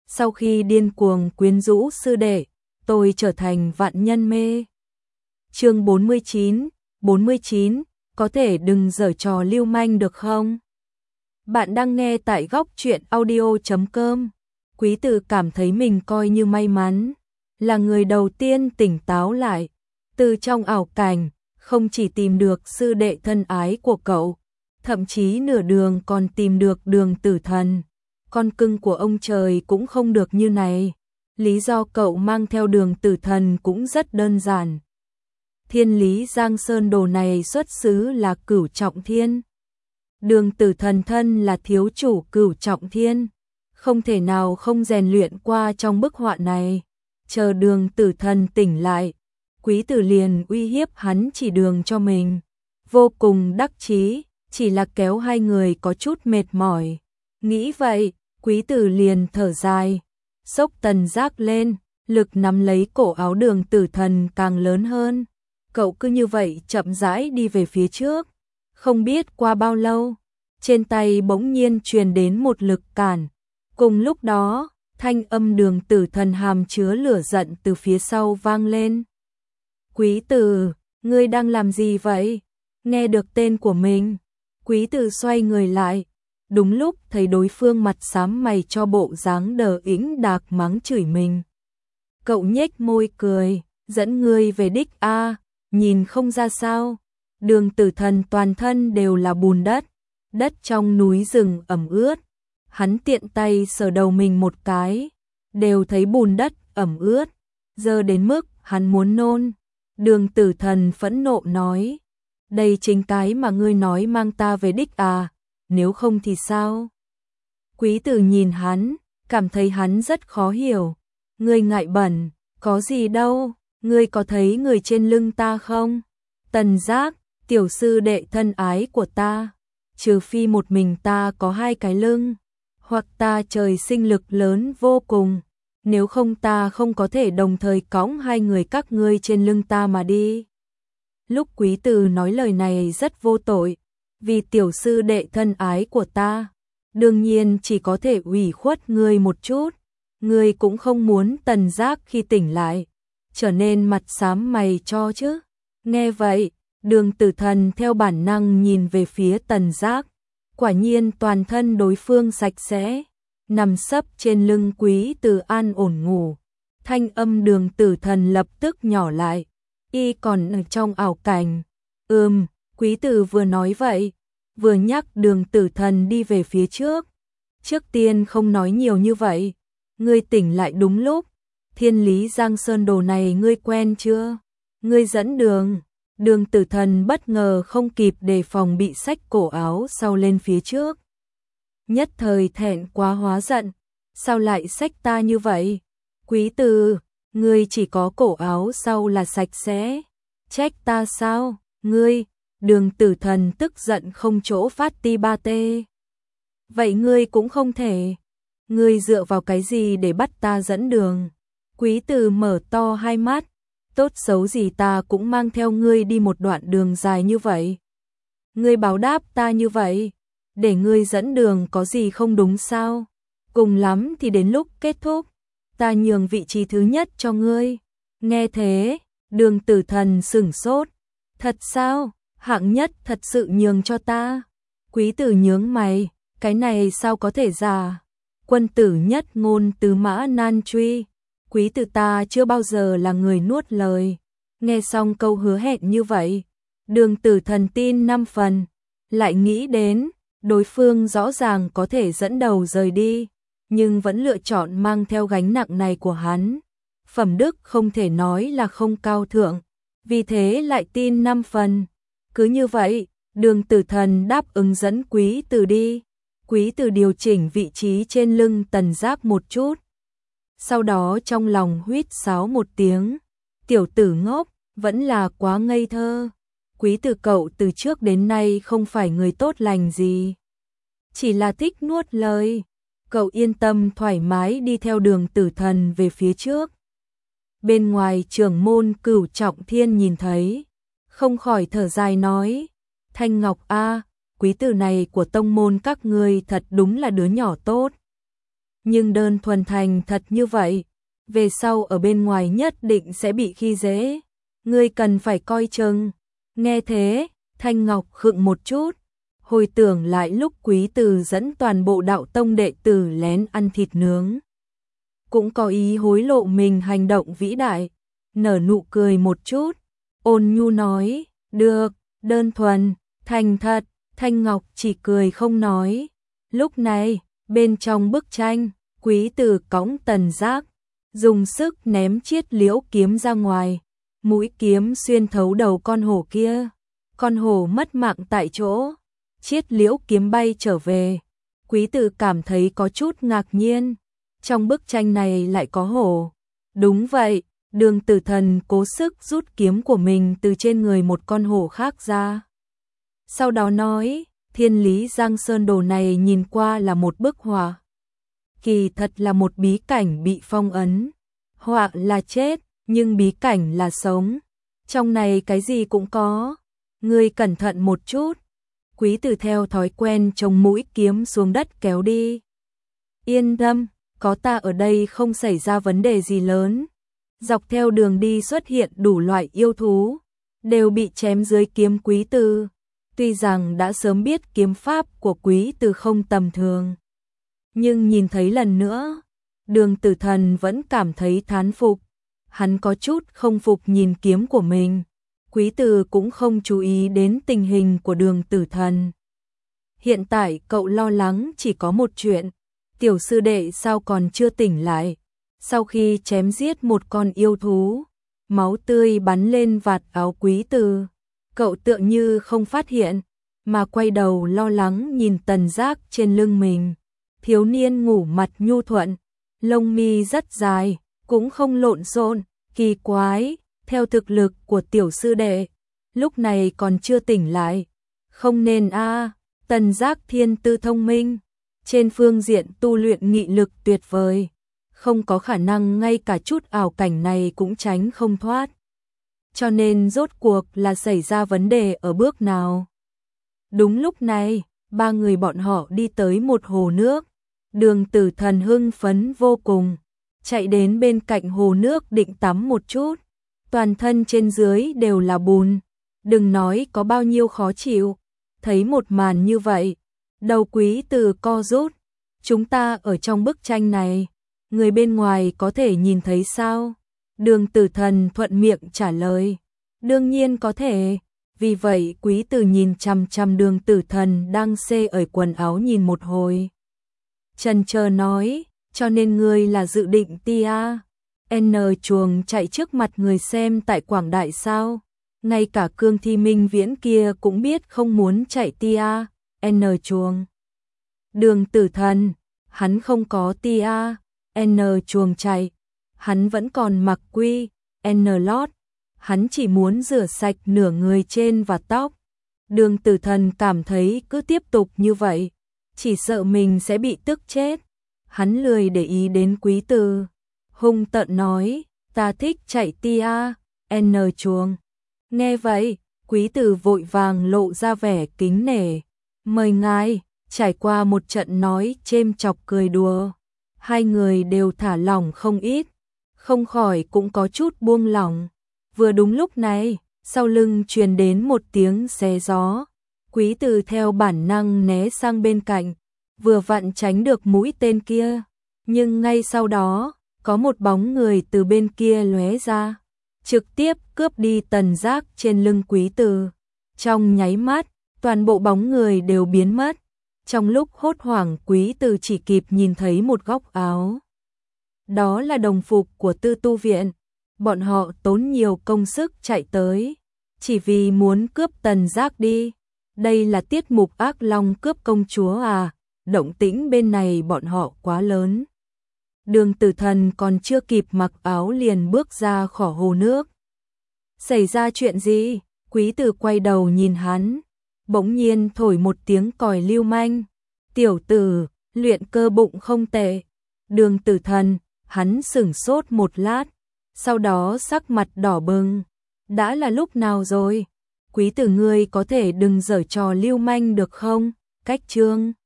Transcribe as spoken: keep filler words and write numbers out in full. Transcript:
sau khi điên cuồng quyến rũ sư đệ, tôi trở thành vạn nhân mê. Chương bốn mươi chín, bốn mươi chín, có thể đừng giở trò lưu manh được không? Bạn đang nghe tại góc truyện audio chấm com. Quý Tử cảm thấy mình coi như may mắn, là người đầu tiên tỉnh táo lại, từ trong ảo cảnh, không chỉ tìm được sư đệ thân ái của cậu, thậm chí nửa đường còn tìm được Đường Tử Thần. Con cưng của ông trời cũng không được như này. Lý do cậu mang theo Đường Tử Thần cũng rất đơn giản. Thiên Lý Giang Sơn đồ này xuất xứ là Cửu Trọng Thiên. Đường Tử Thần thân là thiếu chủ Cửu Trọng Thiên, không thể nào không rèn luyện qua trong bức họa này. Chờ Đường Tử Thần tỉnh lại, Quý Tử liền uy hiếp hắn chỉ đường cho mình. Vô cùng đắc chí, chỉ là kéo hai người có chút mệt mỏi. Nghĩ vậy, Quý Tử liền thở dài, xốc Tần Giác lên, lực nắm lấy cổ áo Đường Tử Thần càng lớn hơn. Cậu cứ như vậy chậm rãi đi về phía trước. Không biết qua bao lâu, trên tay bỗng nhiên truyền đến một lực cản. Cùng lúc đó, thanh âm Đường Tử Thần hàm chứa lửa giận từ phía sau vang lên. Quý Tử, ngươi đang làm gì vậy? Nghe được tên của mình, Quý Tử xoay người lại. Đúng lúc thấy đối phương mặt xám mày cho bộ dáng đờ ĩnh đạc mắng chửi mình. Cậu nhếch môi cười, dẫn ngươi về đích a, nhìn không ra sao? Đường Tử Thần toàn thân đều là bùn đất, đất trong núi rừng ẩm ướt. Hắn tiện tay sờ đầu mình một cái, đều thấy bùn đất ẩm ướt, giờ đến mức hắn muốn nôn. Đường Tử Thần phẫn nộ nói, đây chính cái mà ngươi nói mang ta về đích à, nếu không thì sao? Quý Tử nhìn hắn, cảm thấy hắn rất khó hiểu. Ngươi ngại bẩn, có gì đâu, ngươi có thấy người trên lưng ta không? Tần Giác, tiểu sư đệ thân ái của ta, trừ phi một mình ta có hai cái lưng, hoặc ta trời sinh lực lớn vô cùng, nếu không ta không có thể đồng thời cõng hai người các ngươi trên lưng ta mà đi. Lúc Quý Tử nói lời này rất vô tội, vì tiểu sư đệ thân ái của ta, đương nhiên chỉ có thể ủy khuất ngươi một chút. Ngươi cũng không muốn Tần Giác khi tỉnh lại trở nên mặt xám mày cho chứ. Nghe vậy, Đường Tử Thần theo bản năng nhìn về phía Tần Giác. Quả nhiên toàn thân đối phương sạch sẽ, nằm sấp trên lưng Quý Tử an ổn ngủ. Thanh âm Đường Tử Thần lập tức nhỏ lại, y còn ở trong ảo cảnh. Ừm, Quý Tử vừa nói vậy, vừa nhắc Đường Tử Thần đi về phía trước. Trước tiên không nói nhiều như vậy, ngươi tỉnh lại đúng lúc. Thiên Lý Giang Sơn đồ này ngươi quen chưa? Ngươi dẫn đường. Đường Tử Thần bất ngờ không kịp đề phòng bị xách cổ áo sau lên phía trước. Nhất thời thẹn quá hóa giận, sao lại xách ta như vậy? Quý Tử, ngươi chỉ có cổ áo sau là sạch sẽ, trách ta sao? Ngươi, Đường Tử Thần tức giận không chỗ phát ti ba tê. Vậy ngươi cũng không thể. Ngươi dựa vào cái gì để bắt ta dẫn đường? Quý Tử mở to hai mắt, tốt xấu gì ta cũng mang theo ngươi đi một đoạn đường dài như vậy. Ngươi báo đáp ta như vậy, để ngươi dẫn đường có gì không đúng sao? Cùng lắm thì đến lúc kết thúc, ta nhường vị trí thứ nhất cho ngươi. Nghe thế, Đường Tử Thần sửng sốt. Thật sao? Hạng nhất thật sự nhường cho ta? Quý Tử nhướng mày, cái này sao có thể giả? Quân tử nhất ngôn tứ mã nan truy. Quý Tử ta chưa bao giờ là người nuốt lời. Nghe xong câu hứa hẹn như vậy, Đường Tử Thần tin năm phần, lại nghĩ đến đối phương rõ ràng có thể dẫn đầu rời đi, nhưng vẫn lựa chọn mang theo gánh nặng này của hắn. Phẩm đức không thể nói là không cao thượng, vì thế lại tin năm phần. Cứ như vậy, Đường Tử Thần đáp ứng dẫn Quý Tử đi. Quý Tử điều chỉnh vị trí trên lưng Tần Giác một chút. Sau đó trong lòng huýt sáo một tiếng. Tiểu tử ngốc, vẫn là quá ngây thơ. Quý Tử cậu từ trước đến nay không phải người tốt lành gì, chỉ là thích nuốt lời. Cậu yên tâm thoải mái đi theo Đường Tử Thần về phía trước. Bên ngoài trưởng môn Cửu Trọng Thiên nhìn thấy, không khỏi thở dài nói, Thanh Ngọc a, Quý Tử này của tông môn các ngươi thật đúng là đứa nhỏ tốt. nhưng đơn thuần thành thật như vậy, về sau ở bên ngoài nhất định sẽ bị khi dễ. Ngươi cần phải coi chừng. Nghe thế, Thanh Ngọc khựng một chút, hồi tưởng lại lúc Quý Từ dẫn toàn bộ đạo tông đệ tử lén ăn thịt nướng. Cũng có ý hối lộ mình hành động vĩ đại, nở nụ cười một chút, ôn nhu nói, được, đơn thuần, thành thật. Thanh Ngọc chỉ cười không nói. Lúc này, bên trong bức tranh, Quý Từ cõng Tần Giác, dùng sức ném chiết liễu kiếm ra ngoài, mũi kiếm xuyên thấu đầu con hổ kia, con hổ mất mạng tại chỗ, chiết liễu kiếm bay trở về. Quý Từ cảm thấy có chút ngạc nhiên, trong bức tranh này lại có hổ. Đúng vậy, Đường Tử Thần cố sức rút kiếm của mình từ trên người một con hổ khác ra. Sau đó nói, Thiên Lý Giang Sơn đồ này nhìn qua là một bức họa, kỳ thật là một bí cảnh bị phong ấn. Họa là chết, nhưng bí cảnh là sống. Trong này cái gì cũng có. Ngươi cẩn thận một chút. Quý Từ theo thói quen chống mũi kiếm xuống đất kéo đi. Yên tâm, có ta ở đây không xảy ra vấn đề gì lớn. Dọc theo đường đi xuất hiện đủ loại yêu thú, đều bị chém dưới kiếm Quý Từ. Tuy rằng đã sớm biết kiếm pháp của Quý Từ không tầm thường, nhưng nhìn thấy lần nữa, Đường Tử Thần vẫn cảm thấy thán phục. Hắn có chút không phục nhìn kiếm của mình. Quý Từ cũng không chú ý đến tình hình của Đường Tử Thần. Hiện tại cậu lo lắng chỉ có một chuyện, tiểu sư đệ sao còn chưa tỉnh lại. Sau khi chém giết một con yêu thú, máu tươi bắn lên vạt áo Quý Từ. Cậu tựa như không phát hiện, mà quay đầu lo lắng nhìn Tần Giác trên lưng mình. Thiếu niên ngủ mặt nhu thuận, lông mi rất dài, cũng không lộn xộn, kỳ quái, theo thực lực của tiểu sư đệ, lúc này còn chưa tỉnh lại. Không nên a, à, Tần Giác thiên tư thông minh, trên phương diện tu luyện nghị lực tuyệt vời, không có khả năng ngay cả chút ảo cảnh này cũng tránh không thoát. Cho nên rốt cuộc là xảy ra vấn đề ở bước nào? Đúng lúc này, ba người bọn họ đi tới một hồ nước. Đường Tử Thần hưng phấn vô cùng, chạy đến bên cạnh hồ nước định tắm một chút. Toàn thân trên dưới đều là bùn, đừng nói có bao nhiêu khó chịu. Thấy một màn như vậy, đầu Quý Từ co rút. Chúng ta ở trong bức tranh này, người bên ngoài có thể nhìn thấy sao? Đường Tử Thần thuận miệng trả lời, đương nhiên có thể. Vì vậy Quý Từ nhìn chằm chằm Đường Tử Thần đang xê ở quần áo nhìn một hồi. Chần chờ nói, cho nên ngươi là dự định tia N chuồng chạy trước mặt người xem tại Quảng Đại sao? Ngay cả Cương Thi Minh Viễn kia cũng biết không muốn chạy tia N chuồng. Đường Tử Thần, hắn không có tia N chuồng chạy, hắn vẫn còn mặc quy N lót, hắn chỉ muốn rửa sạch nửa người trên và tóc. Đường Tử Thần cảm thấy cứ tiếp tục như vậy, chỉ sợ mình sẽ bị tức chết. Hắn lười để ý đến Quý Từ, hung tợn nói, ta thích chạy tia N chuồng. Nghe vậy, Quý Từ vội vàng lộ ra vẻ kính nể, mời ngài. Trải qua một trận nói chêm chọc cười đùa, hai người đều thả lỏng không ít, không khỏi cũng có chút buông lỏng. Vừa đúng lúc này, sau lưng truyền đến một tiếng xé gió. Quý Từ theo bản năng né sang bên cạnh, vừa vặn tránh được mũi tên kia. Nhưng ngay sau đó, có một bóng người từ bên kia lóe ra, trực tiếp cướp đi Tần Giác trên lưng Quý Từ. Trong nháy mắt, toàn bộ bóng người đều biến mất. Trong lúc hốt hoảng, Quý Từ chỉ kịp nhìn thấy một góc áo. Đó là đồng phục của Tư Tu Viện. Bọn họ tốn nhiều công sức chạy tới, chỉ vì muốn cướp Tần Giác đi. Đây là tiết mục ác long cướp công chúa à, động tĩnh bên này bọn họ quá lớn. Đường Tử Thần còn chưa kịp mặc áo liền bước ra khỏi hồ nước. Xảy ra chuyện gì? Quý Từ quay đầu nhìn hắn, bỗng nhiên thổi một tiếng còi lưu manh. Tiểu tử, luyện cơ bụng không tệ. Đường Tử Thần, hắn sửng sốt một lát, sau đó sắc mặt đỏ bừng. Đã là lúc nào rồi? Quý Từ ngươi có thể đừng giở trò lưu manh được không? Cách chương